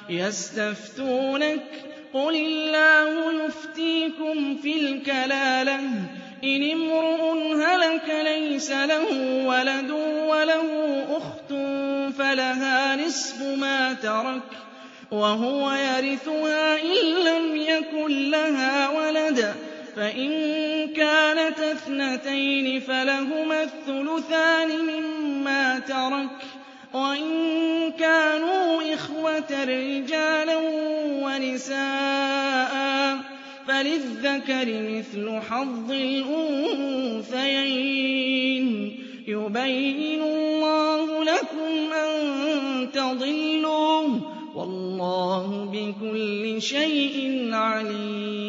يستفتونك قل الله يفتيكم في الكلالة إن امرؤ هلك ليس له ولد وله أخت فلها نصف ما ترك وهو يرثها إن لم يكن لها ولد فإن كانت اثنتين فلهما الثلثان مما ترك وإن كانوا إخوة رجالا ونساء فللذكر مثل حظ الأنثيين يبين الله لكم أن تضلوا والله بكل شيء عليم.